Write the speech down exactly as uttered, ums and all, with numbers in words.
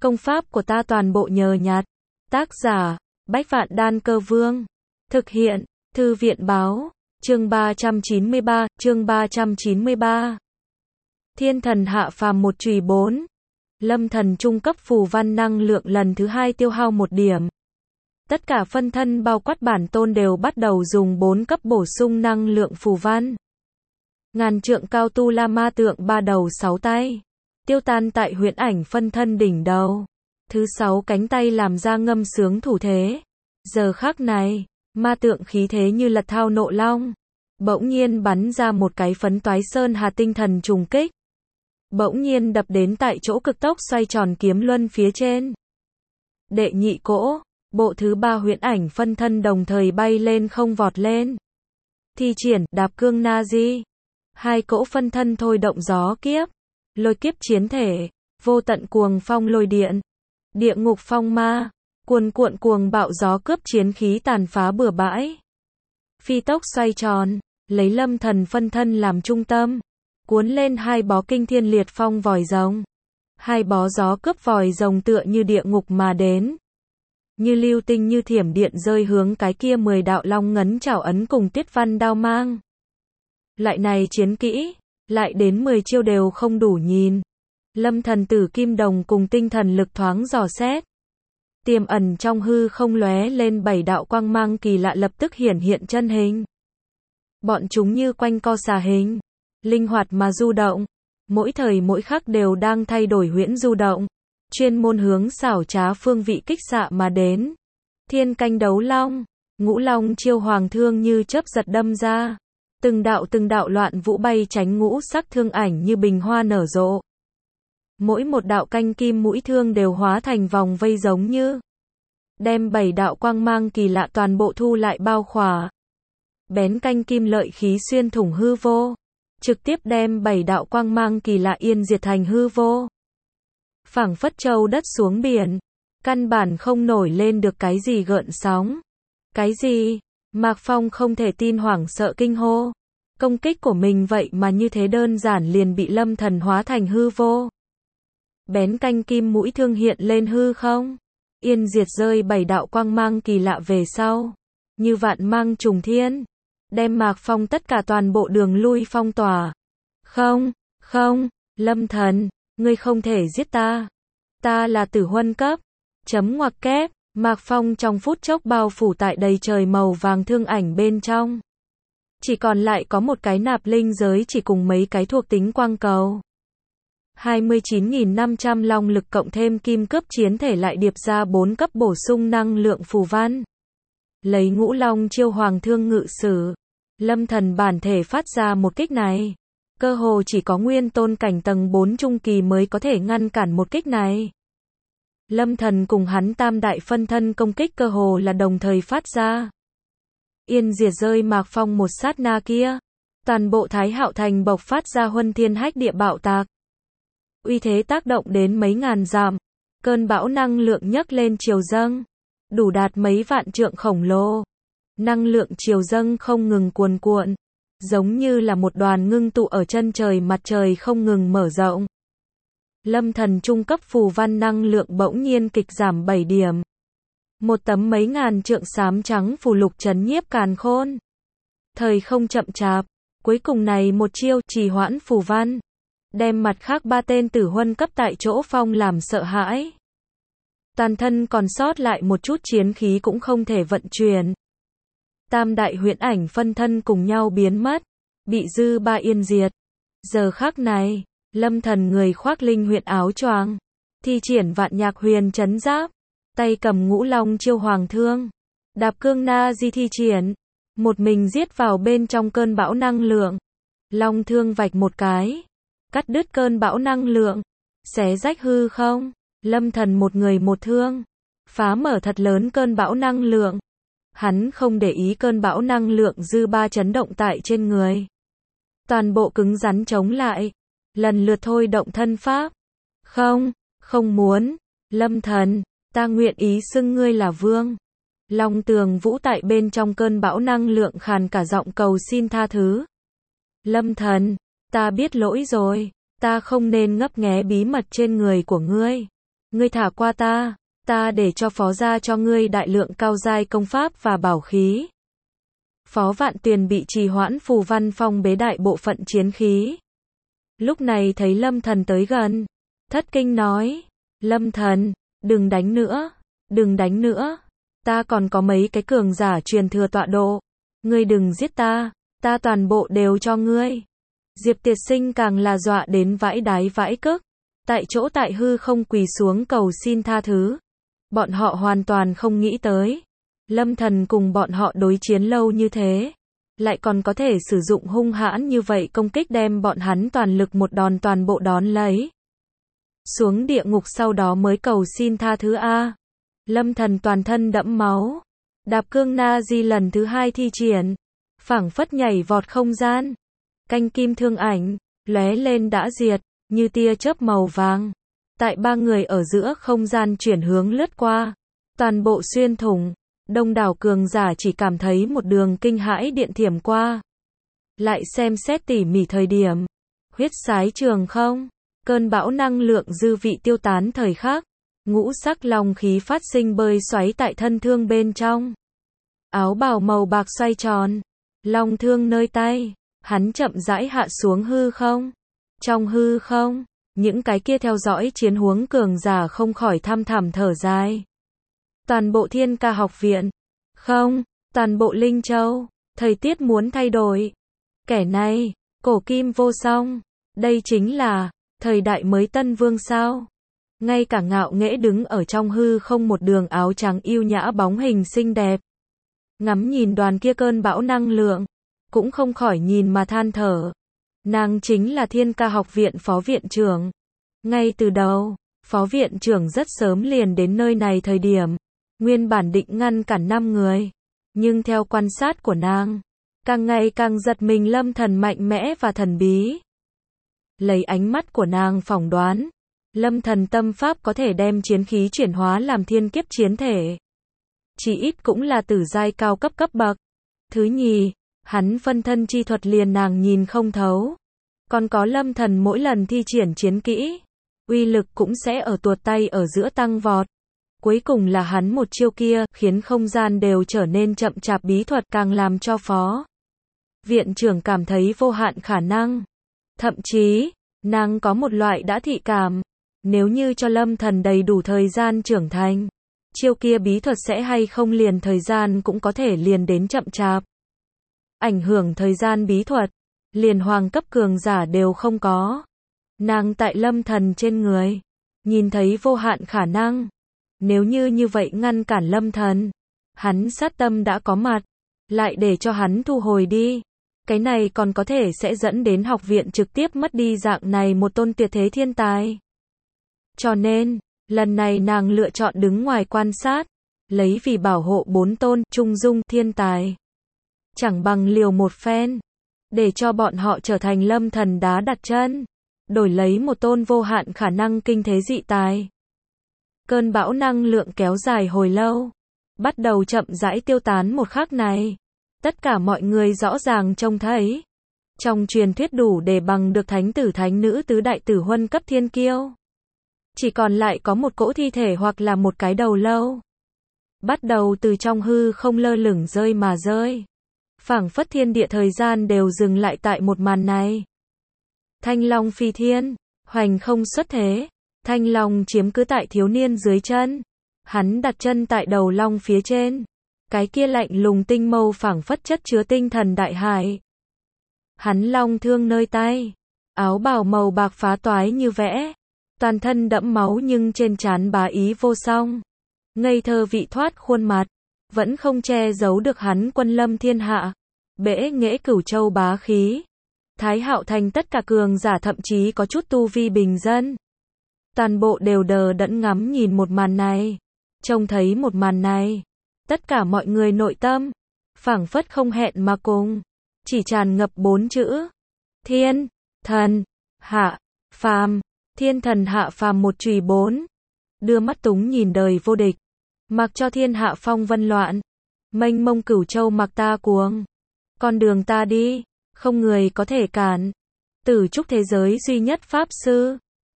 Công pháp của ta toàn bộ nhờ nhặt. Tác giả, Bách Vạn Đan Cơ Vương. Thực hiện, Thư viện Báo. Chương ba trăm chín mươi ba, chương ba trăm chín mươi ba. Thiên thần hạ phàm một chùy bốn. Lâm thần trung cấp phù văn năng lượng lần thứ hai tiêu hao một điểm. Tất cả phân thân bao quát bản tôn đều bắt đầu dùng bốn cấp bổ sung năng lượng phù văn. Ngàn trượng cao tu la ma tượng ba đầu sáu tay. Tiêu tan tại huyễn ảnh phân thân đỉnh đầu. Thứ sáu cánh tay làm ra ngâm sướng thủ thế. Giờ khắc này, ma tượng khí thế như lật thao nộ long. Bỗng nhiên bắn ra một cái phấn toái sơn hà tinh thần trùng kích. Bỗng nhiên đập đến tại chỗ cực tốc xoay tròn kiếm luân phía trên. Đệ nhị cỗ, bộ thứ ba huyễn ảnh phân thân đồng thời bay lên không vọt lên. Thi triển đạp cương na di. Hai cỗ phân thân thôi động gió kiếp. Lôi kiếp chiến thể, vô tận cuồng phong lôi điện. Địa ngục phong ma, cuồn cuộn cuồng bạo gió cướp chiến khí tàn phá bừa bãi. Phi tốc xoay tròn, lấy lâm thần phân thân làm trung tâm. Cuốn lên hai bó kinh thiên liệt phong vòi rồng. Hai bó gió cướp vòi rồng tựa như địa ngục mà đến. Như lưu tinh như thiểm điện rơi hướng cái kia mười đạo long ngấn chảo ấn cùng tiết văn đao mang. Lại này chiến kỹ, lại đến mười chiêu đều không đủ nhìn. Lâm thần tử kim đồng cùng tinh thần lực thoáng dò xét. Tiềm ẩn trong hư không lóe lên bảy đạo quang mang kỳ lạ lập tức hiển hiện chân hình. Bọn chúng như quanh co xà hình, linh hoạt mà du động, mỗi thời mỗi khắc đều đang thay đổi huyễn du động, chuyên môn hướng xảo trá phương vị kích xạ mà đến. Thiên canh đấu long, ngũ long chiêu hoàng thương như chớp giật đâm ra, từng đạo từng đạo loạn vũ bay tránh ngũ sắc thương ảnh như bình hoa nở rộ. Mỗi một đạo canh kim mũi thương đều hóa thành vòng vây giống như đem bảy đạo quang mang kỳ lạ toàn bộ thu lại bao khỏa. Bén canh kim lợi khí xuyên thủng hư vô, trực tiếp đem bảy đạo quang mang kỳ lạ yên diệt thành hư vô. Phảng phất châu đất xuống biển, căn bản không nổi lên được cái gì gợn sóng. Cái gì? Mạc Phong không thể tin hoảng sợ kinh hô. Công kích của mình vậy mà như thế đơn giản liền bị lâm thần hóa thành hư vô. Bén canh kim mũi thương hiện lên hư không. Yên diệt rơi bảy đạo quang mang kỳ lạ về sau. Như vạn mang trùng thiên. Đem Mạc Phong tất cả toàn bộ đường lui phong tỏa. Không, không, lâm thần, ngươi không thể giết ta. Ta là tử huân cấp. Chấm ngoặc kép, Mạc Phong trong phút chốc bao phủ tại đầy trời màu vàng thương ảnh bên trong. Chỉ còn lại có một cái nạp linh giới chỉ cùng mấy cái thuộc tính quang cầu. hai mươi chín nghìn năm trăm long lực cộng thêm kim cướp chiến thể lại điệp ra bốn cấp bổ sung năng lượng phù văn. Lấy ngũ long chiêu hoàng thương ngự sử. Lâm thần bản thể phát ra một kích này. Cơ hồ chỉ có nguyên tôn cảnh tầng bốn trung kỳ mới có thể ngăn cản một kích này. Lâm thần cùng hắn tam đại phân thân công kích cơ hồ là đồng thời phát ra. Yên diệt rơi Mạc Phong một sát na kia. Toàn bộ Thái Hạo Thành bộc phát ra huân thiên hách địa bạo tạc. Uy thế tác động đến mấy ngàn dặm. Cơn bão năng lượng nhấc lên chiều dâng. Đủ đạt mấy vạn trượng khổng lồ. Năng lượng chiều dâng không ngừng cuồn cuộn. Giống như là một đoàn ngưng tụ ở chân trời mặt trời không ngừng mở rộng. Lâm thần trung cấp phù văn năng lượng bỗng nhiên kịch giảm bảy điểm. Một tấm mấy ngàn trượng xám trắng phù lục trấn nhiếp càn khôn. Thời không chậm chạp. Cuối cùng này một chiêu trì hoãn phù văn. Đem mặt khác ba tên tử huân cấp tại chỗ phong làm sợ hãi. Toàn thân còn sót lại một chút chiến khí cũng không thể vận chuyển. Tam đại huyễn ảnh phân thân cùng nhau biến mất. Bị dư ba yên diệt. Giờ khắc này, lâm thần người khoác linh huyễn áo choàng. Thi triển vạn nhạc huyền trấn giáp. Tay cầm ngũ long chiêu hoàng thương. Đạp cương na di thi triển. Một mình giết vào bên trong cơn bão năng lượng. Long thương vạch một cái. Cắt đứt cơn bão năng lượng. Xé rách hư không. Lâm thần một người một thương. Phá mở thật lớn cơn bão năng lượng. Hắn không để ý cơn bão năng lượng dư ba chấn động tại trên người. Toàn bộ cứng rắn chống lại. Lần lượt thôi động thân pháp. Không, không muốn. Lâm thần, ta nguyện ý xưng ngươi là vương. Long tường vũ tại bên trong cơn bão năng lượng khàn cả giọng cầu xin tha thứ. Lâm thần, ta biết lỗi rồi. Ta không nên ngấp nghé bí mật trên người của ngươi. Ngươi thả qua ta, ta để cho phó gia cho ngươi đại lượng cao giai công pháp và bảo khí. Phó Vạn Tuyền bị trì hoãn phù văn phong bế đại bộ phận chiến khí. Lúc này thấy Lâm Thần tới gần, thất kinh nói, Lâm Thần, đừng đánh nữa, đừng đánh nữa, ta còn có mấy cái cường giả truyền thừa tọa độ, ngươi đừng giết ta, ta toàn bộ đều cho ngươi. Diệp Tiệt Sinh càng là dọa đến vãi đái vãi cức, tại chỗ tại hư không quỳ xuống cầu xin tha thứ. Bọn họ hoàn toàn không nghĩ tới, Lâm Thần cùng bọn họ đối chiến lâu như thế, lại còn có thể sử dụng hung hãn như vậy công kích đem bọn hắn toàn lực một đòn toàn bộ đón lấy. Xuống địa ngục sau đó mới cầu xin tha thứ a. Lâm Thần toàn thân đẫm máu, đạp cương na di lần thứ hai thi triển, phảng phất nhảy vọt không gian, canh kim thương ảnh, lóe lên đã diệt, như tia chớp màu vàng. Tại ba người ở giữa không gian chuyển hướng lướt qua, toàn bộ xuyên thủng, đông đảo cường giả chỉ cảm thấy một đường kinh hãi điện thiểm qua. Lại xem xét tỉ mỉ thời điểm, huyết sái trường không, cơn bão năng lượng dư vị tiêu tán thời khắc, ngũ sắc long khí phát sinh bơi xoáy tại thân thương bên trong. Áo bào màu bạc xoay tròn, long thương nơi tay, hắn chậm rãi hạ xuống hư không. Trong hư không, những cái kia theo dõi chiến huống cường giả không khỏi thăm thẳm thở dài. Toàn bộ Thiên Ca học viện, không, toàn bộ Linh Châu, thời tiết muốn thay đổi. Kẻ này, cổ kim vô song, đây chính là thời đại mới tân vương sao? Ngay cả ngạo nghễ đứng ở trong hư không một đường áo trắng yêu nhã bóng hình xinh đẹp. Ngắm nhìn đoàn kia cơn bão năng lượng, cũng không khỏi nhìn mà than thở. Nàng chính là Thiên Ca học viện phó viện trưởng. Ngay từ đầu, phó viện trưởng rất sớm liền đến nơi này thời điểm, nguyên bản định ngăn cản năm người. Nhưng theo quan sát của nàng, càng ngày càng giật mình Lâm Thần mạnh mẽ và thần bí. Lấy ánh mắt của nàng phỏng đoán, Lâm Thần tâm pháp có thể đem chiến khí chuyển hóa làm thiên kiếp chiến thể. Chỉ ít cũng là tử giai cao cấp cấp bậc. Thứ nhì, hắn phân thân chi thuật liền nàng nhìn không thấu. Còn có Lâm Thần mỗi lần thi triển chiến kỹ, uy lực cũng sẽ ở tuột tay ở giữa tăng vọt. Cuối cùng là hắn một chiêu kia, khiến không gian đều trở nên chậm chạp bí thuật càng làm cho phó viện trưởng cảm thấy vô hạn khả năng. Thậm chí, nàng có một loại đã thị cảm, nếu như cho Lâm Thần đầy đủ thời gian trưởng thành, chiêu kia bí thuật sẽ hay không liền thời gian cũng có thể liền đến chậm chạp. Ảnh hưởng thời gian bí thuật, liền hoàng cấp cường giả đều không có. Nàng tại Lâm Thần trên người, nhìn thấy vô hạn khả năng. Nếu như như vậy ngăn cản Lâm Thần, hắn sát tâm đã có mặt, lại để cho hắn thu hồi đi. Cái này còn có thể sẽ dẫn đến học viện trực tiếp mất đi dạng này một tôn tuyệt thế thiên tài. Cho nên, lần này nàng lựa chọn đứng ngoài quan sát, lấy vì bảo hộ bốn tôn trung dung thiên tài. Chẳng bằng liều một phen, để cho bọn họ trở thành Lâm Thần đá đặt chân, đổi lấy một tôn vô hạn khả năng kinh thế dị tài. Cơn bão năng lượng kéo dài hồi lâu, bắt đầu chậm rãi tiêu tán một khắc này. Tất cả mọi người rõ ràng trông thấy, trong truyền thuyết đủ để bằng được thánh tử thánh nữ tứ đại tử huân cấp thiên kiêu. Chỉ còn lại có một cỗ thi thể hoặc là một cái đầu lâu. Bắt đầu từ trong hư không lơ lửng rơi mà rơi. Phảng phất thiên địa thời gian đều dừng lại tại một màn này. Thanh long phi thiên, hoành không xuất thế. Thanh long chiếm cứ tại thiếu niên dưới chân. Hắn đặt chân tại đầu long phía trên. Cái kia lạnh lùng tinh mâu phảng phất chất chứa tinh thần đại hải. Hắn long thương nơi tay. Áo bào màu bạc phá toái như vẽ. Toàn thân đẫm máu nhưng trên trán bá ý vô song. Ngây thơ vị thoát khuôn mặt. Vẫn không che giấu được hắn quân lâm thiên hạ. Bẽ nghễ cửu châu bá khí. Thái Hạo Thành tất cả cường giả thậm chí có chút tu vi bình dân. Toàn bộ đều đờ đẫn ngắm nhìn một màn này. Trông thấy một màn này. Tất cả mọi người nội tâm. Phảng phất không hẹn mà cùng. Chỉ tràn ngập bốn chữ. Thiên, thần, hạ, phàm. Thiên thần hạ phàm một chùy bốn. Đưa mắt túng nhìn đời vô địch. Mặc cho thiên hạ phong vân loạn. Mênh mông cửu châu mặc ta cuồng. Con đường ta đi. Không người có thể cản. Tử trúc thế giới duy nhất pháp sư.